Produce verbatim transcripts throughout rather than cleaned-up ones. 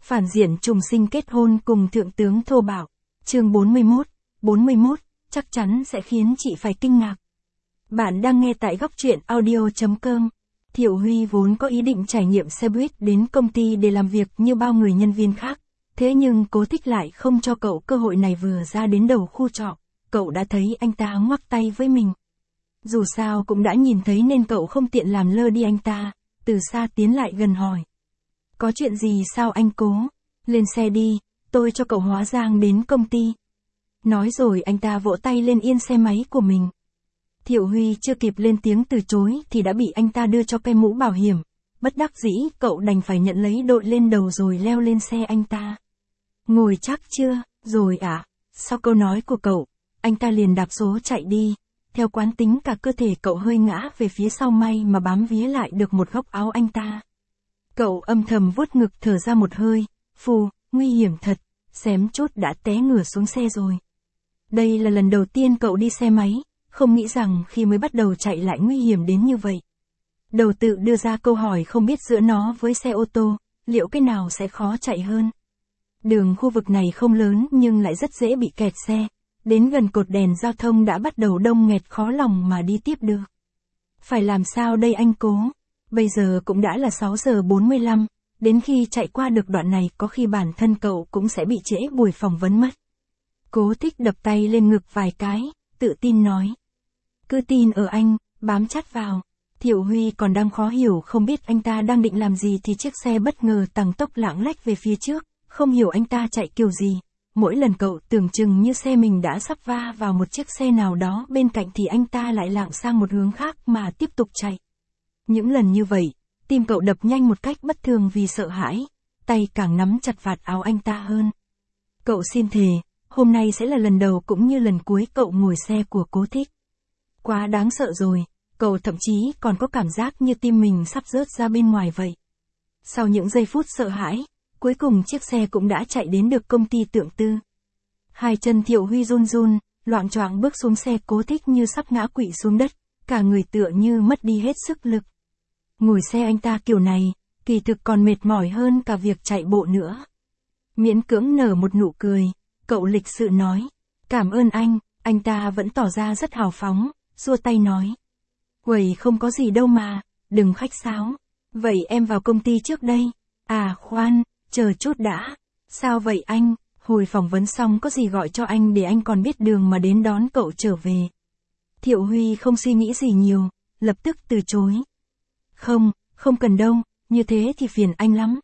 Phản diện trùng sinh kết hôn cùng thượng tướng thô bạo. Chương bốn mươi mốt, bốn mươi mốt, chắc chắn sẽ khiến chị phải kinh ngạc. Bạn đang nghe tại góc truyện audio chấm com. Thiệu Huy vốn có ý định trải nghiệm xe buýt đến công ty để làm việc như bao người nhân viên khác. Thế nhưng Cố Thích lại không cho cậu cơ hội này. Vừa ra đến đầu khu trọ, cậu đã thấy anh ta ngoắc tay với mình. Dù sao cũng đã nhìn thấy nên cậu không tiện làm lơ đi anh ta, từ xa tiến lại gần hỏi. Có chuyện gì sao anh Cố? Lên xe đi, tôi cho cậu hóa giang đến công ty. Nói rồi anh ta vỗ tay lên yên xe máy của mình. Thiệu Huy chưa kịp lên tiếng từ chối thì đã bị anh ta đưa cho cái mũ bảo hiểm. Bất đắc dĩ cậu đành phải nhận lấy đội lên đầu rồi leo lên xe anh ta. Ngồi chắc chưa, rồi ạ. À? Sau câu nói của cậu, anh ta liền đạp số chạy đi. Theo quán tính cả cơ thể cậu hơi ngã về phía sau, may mà bám vía lại được một góc áo anh ta. Cậu âm thầm vuốt ngực thở ra một hơi, phù, nguy hiểm thật, xém chút đã té ngửa xuống xe rồi. Đây là lần đầu tiên cậu đi xe máy, không nghĩ rằng khi mới bắt đầu chạy lại nguy hiểm đến như vậy. Đầu tự đưa ra câu hỏi không biết giữa nó với xe ô tô, liệu cái nào sẽ khó chạy hơn. Đường khu vực này không lớn nhưng lại rất dễ bị kẹt xe. Đến gần cột đèn giao thông đã bắt đầu đông nghẹt, khó lòng mà đi tiếp được. Phải làm sao đây anh Cố? Bây giờ cũng đã là sáu giờ bốn mươi lăm, đến khi chạy qua được đoạn này có khi bản thân cậu cũng sẽ bị trễ buổi phỏng vấn mất. Cố Thích đập tay lên ngực vài cái, tự tin nói. Cứ tin ở anh, bám chặt vào. Thiệu Huy còn đang khó hiểu không biết anh ta đang định làm gì thì chiếc xe bất ngờ tăng tốc lạng lách về phía trước, không hiểu anh ta chạy kiểu gì. Mỗi lần cậu tưởng chừng như xe mình đã sắp va vào một chiếc xe nào đó bên cạnh thì anh ta lại lạng sang một hướng khác mà tiếp tục chạy. Những lần như vậy, tim cậu đập nhanh một cách bất thường vì sợ hãi, tay càng nắm chặt vạt áo anh ta hơn. Cậu xin thề, hôm nay sẽ là lần đầu cũng như lần cuối cậu ngồi xe của Cố Thích. Quá đáng sợ rồi, cậu thậm chí còn có cảm giác như tim mình sắp rớt ra bên ngoài vậy. Sau những giây phút sợ hãi, cuối cùng chiếc xe cũng đã chạy đến được công ty Tượng Tư. Hai chân Thiệu Huy run run, loạng choạng bước xuống xe. Cố Thích như sắp ngã quỵ xuống đất, cả người tựa như mất đi hết sức lực. Ngồi xe anh ta kiểu này, kỳ thực còn mệt mỏi hơn cả việc chạy bộ nữa. Miễn cưỡng nở một nụ cười, cậu lịch sự nói. Cảm ơn anh, anh ta vẫn tỏ ra rất hào phóng, xua tay nói. Uầy, không có gì đâu mà, đừng khách sáo. Vậy em vào công ty trước đây. À khoan, chờ chút đã. Sao vậy anh, hồi phỏng vấn xong có gì gọi cho anh để anh còn biết đường mà đến đón cậu trở về. Thiệu Huy không suy nghĩ gì nhiều, lập tức từ chối. Không, không cần đâu, như thế thì phiền anh lắm.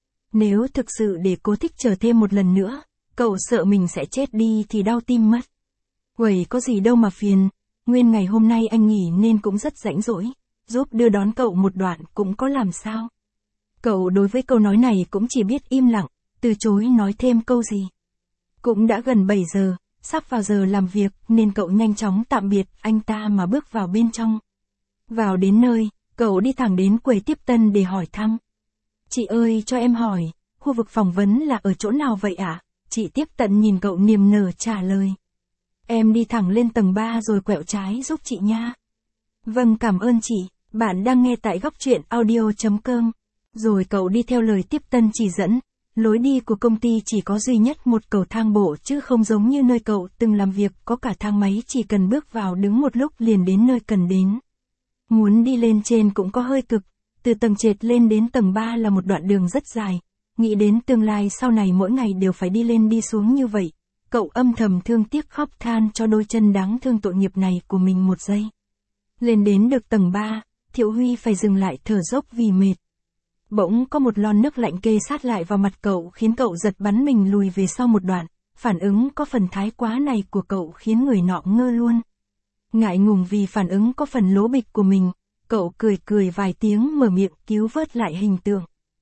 Nếu thực sự để Cố Thích chờ thêm một lần nữa, cậu sợ mình sẽ chết đi thì đau tim mất. Uầy, có gì đâu mà phiền, nguyên ngày hôm nay anh nghỉ nên cũng rất rảnh rỗi, giúp đưa đón cậu một đoạn cũng có làm sao. Cậu đối với câu nói này cũng chỉ biết im lặng, từ chối nói thêm câu gì. Cũng đã gần bảy giờ, sắp vào giờ làm việc nên cậu nhanh chóng tạm biệt anh ta mà bước vào bên trong. Vào đến nơi, cậu đi thẳng đến quầy tiếp tân để hỏi thăm. Chị ơi cho em hỏi, khu vực phỏng vấn là ở chỗ nào vậy ạ? À? Chị tiếp tân nhìn cậu niềm nở trả lời. Em đi thẳng lên tầng ba rồi quẹo trái giúp chị nha. Vâng, cảm ơn chị, bạn đang nghe tại góc truyện audio chấm com. Rồi cậu đi theo lời tiếp tân chỉ dẫn. Lối đi của công ty chỉ có duy nhất một cầu thang bộ chứ không giống như nơi cậu từng làm việc có cả thang máy, chỉ cần bước vào đứng một lúc liền đến nơi cần đến. Muốn đi lên trên cũng có hơi cực, từ tầng trệt lên đến tầng ba là một đoạn đường rất dài. Nghĩ đến tương lai sau này mỗi ngày đều phải đi lên đi xuống như vậy, cậu âm thầm thương tiếc khóc than cho đôi chân đáng thương tội nghiệp này của mình một giây. Lên đến được tầng ba, Thiệu Huy phải dừng lại thở dốc vì mệt. Bỗng có một lon nước lạnh kê sát lại vào mặt cậu khiến cậu giật bắn mình lùi về sau một đoạn. Phản ứng có phần thái quá này của cậu khiến người nọ ngơ luôn. Ngại ngùng vì phản ứng có phần lố bịch của mình, cậu cười cười vài tiếng mở miệng cứu vớt lại hình tượng.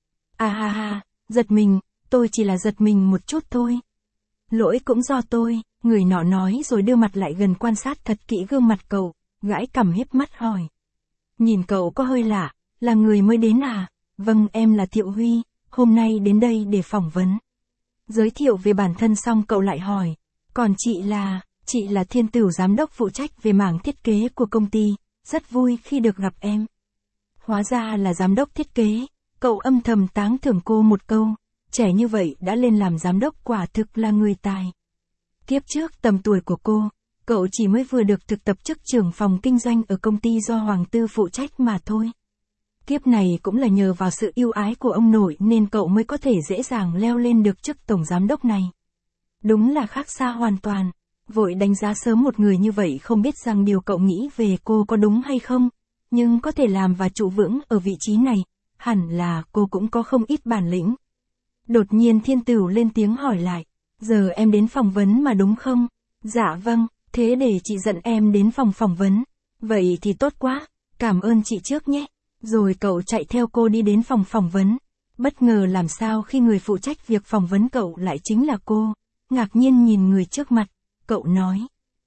À ha ha, giật mình, tôi chỉ là giật mình một chút thôi. Lỗi cũng do tôi, người nọ nói rồi đưa mặt lại gần quan sát thật kỹ gương mặt cậu, gãi cằm hiếp mắt hỏi. Nhìn cậu có hơi lạ, là người mới đến à? Vâng, em là Thiệu Huy, hôm nay đến đây để phỏng vấn. Giới thiệu về bản thân xong cậu lại hỏi, còn chị là, chị là Thiên Tửu giám đốc phụ trách về mảng thiết kế của công ty, rất vui khi được gặp em. Hóa ra là giám đốc thiết kế, cậu âm thầm tán thưởng cô một câu, trẻ như vậy đã lên làm giám đốc quả thực là người tài. Kiếp trước tầm tuổi của cô, cậu chỉ mới vừa được thực tập chức trưởng phòng kinh doanh ở công ty do Hoàng Tư phụ trách mà thôi. Kiếp này cũng là nhờ vào sự ưu ái của ông nội nên cậu mới có thể dễ dàng leo lên được chức tổng giám đốc này. Đúng là khác xa hoàn toàn. Vội đánh giá sớm một người như vậy không biết rằng điều cậu nghĩ về cô có đúng hay không, nhưng có thể làm và trụ vững ở vị trí này, hẳn là cô cũng có không ít bản lĩnh. Đột nhiên Thiên Tửu lên tiếng hỏi lại, giờ em đến phỏng vấn mà đúng không? Dạ vâng, thế để chị dẫn em đến phòng phỏng vấn. Vậy thì tốt quá, cảm ơn chị trước nhé. Rồi cậu chạy theo cô đi đến phòng phỏng vấn. Bất ngờ làm sao khi người phụ trách việc phỏng vấn cậu lại chính là cô. Ngạc nhiên nhìn người trước mặt, cậu nói.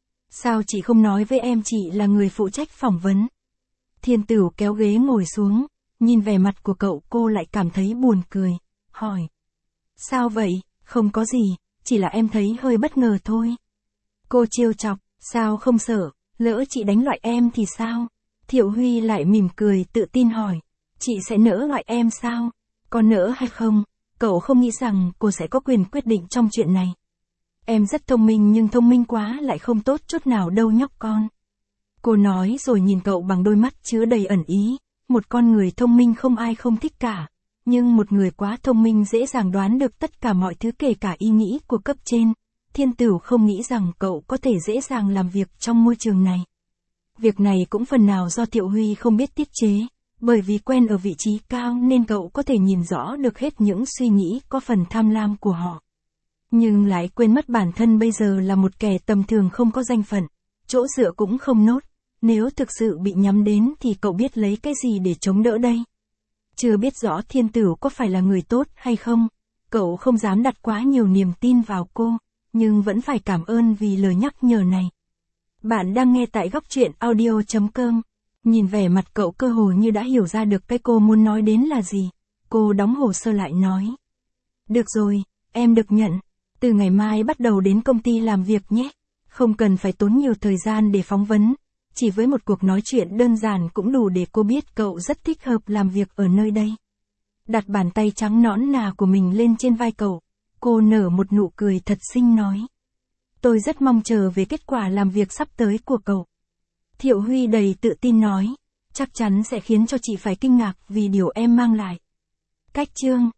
Sao chị không nói với em chị là người phụ trách phỏng vấn? Thiên Tửu kéo ghế ngồi xuống, nhìn vẻ mặt của cậu cô lại cảm thấy buồn cười, hỏi. Sao vậy, không có gì, chỉ là em thấy hơi bất ngờ thôi. Cô trêu chọc, sao không sợ, lỡ chị đánh loại em thì sao? Thiệu Huy lại mỉm cười tự tin hỏi, chị sẽ nỡ loại em sao? Có nỡ hay không? Cậu không nghĩ rằng cô sẽ có quyền quyết định trong chuyện này. Em rất thông minh nhưng thông minh quá lại không tốt chút nào đâu nhóc con. Cô nói rồi nhìn cậu bằng đôi mắt chứa đầy ẩn ý, một con người thông minh không ai không thích cả, nhưng một người quá thông minh dễ dàng đoán được tất cả mọi thứ kể cả ý nghĩ của cấp trên. Thiên Tửu không nghĩ rằng cậu có thể dễ dàng làm việc trong môi trường này. Việc này cũng phần nào do Thiệu Huy không biết tiết chế, bởi vì quen ở vị trí cao nên cậu có thể nhìn rõ được hết những suy nghĩ có phần tham lam của họ. Nhưng lại quên mất bản thân bây giờ là một kẻ tầm thường không có danh phận, chỗ dựa cũng không nốt, nếu thực sự bị nhắm đến thì cậu biết lấy cái gì để chống đỡ đây? Chưa biết rõ Thiên Tửu có phải là người tốt hay không, cậu không dám đặt quá nhiều niềm tin vào cô, nhưng vẫn phải cảm ơn vì lời nhắc nhở này. Bạn đang nghe tại góc truyện audio chấm com. Nhìn vẻ mặt cậu cơ hồ như đã hiểu ra được cái cô muốn nói đến là gì. Cô đóng hồ sơ lại nói. Được rồi, em được nhận. Từ ngày mai bắt đầu đến công ty làm việc nhé. Không cần phải tốn nhiều thời gian để phỏng vấn. Chỉ với một cuộc nói chuyện đơn giản cũng đủ để cô biết cậu rất thích hợp làm việc ở nơi đây. Đặt bàn tay trắng nõn nà của mình lên trên vai cậu. Cô nở một nụ cười thật xinh nói. Tôi rất mong chờ về kết quả làm việc sắp tới của cậu. Thiệu Huy đầy tự tin nói. Chắc chắn sẽ khiến cho chị phải kinh ngạc vì điều em mang lại. Cách chương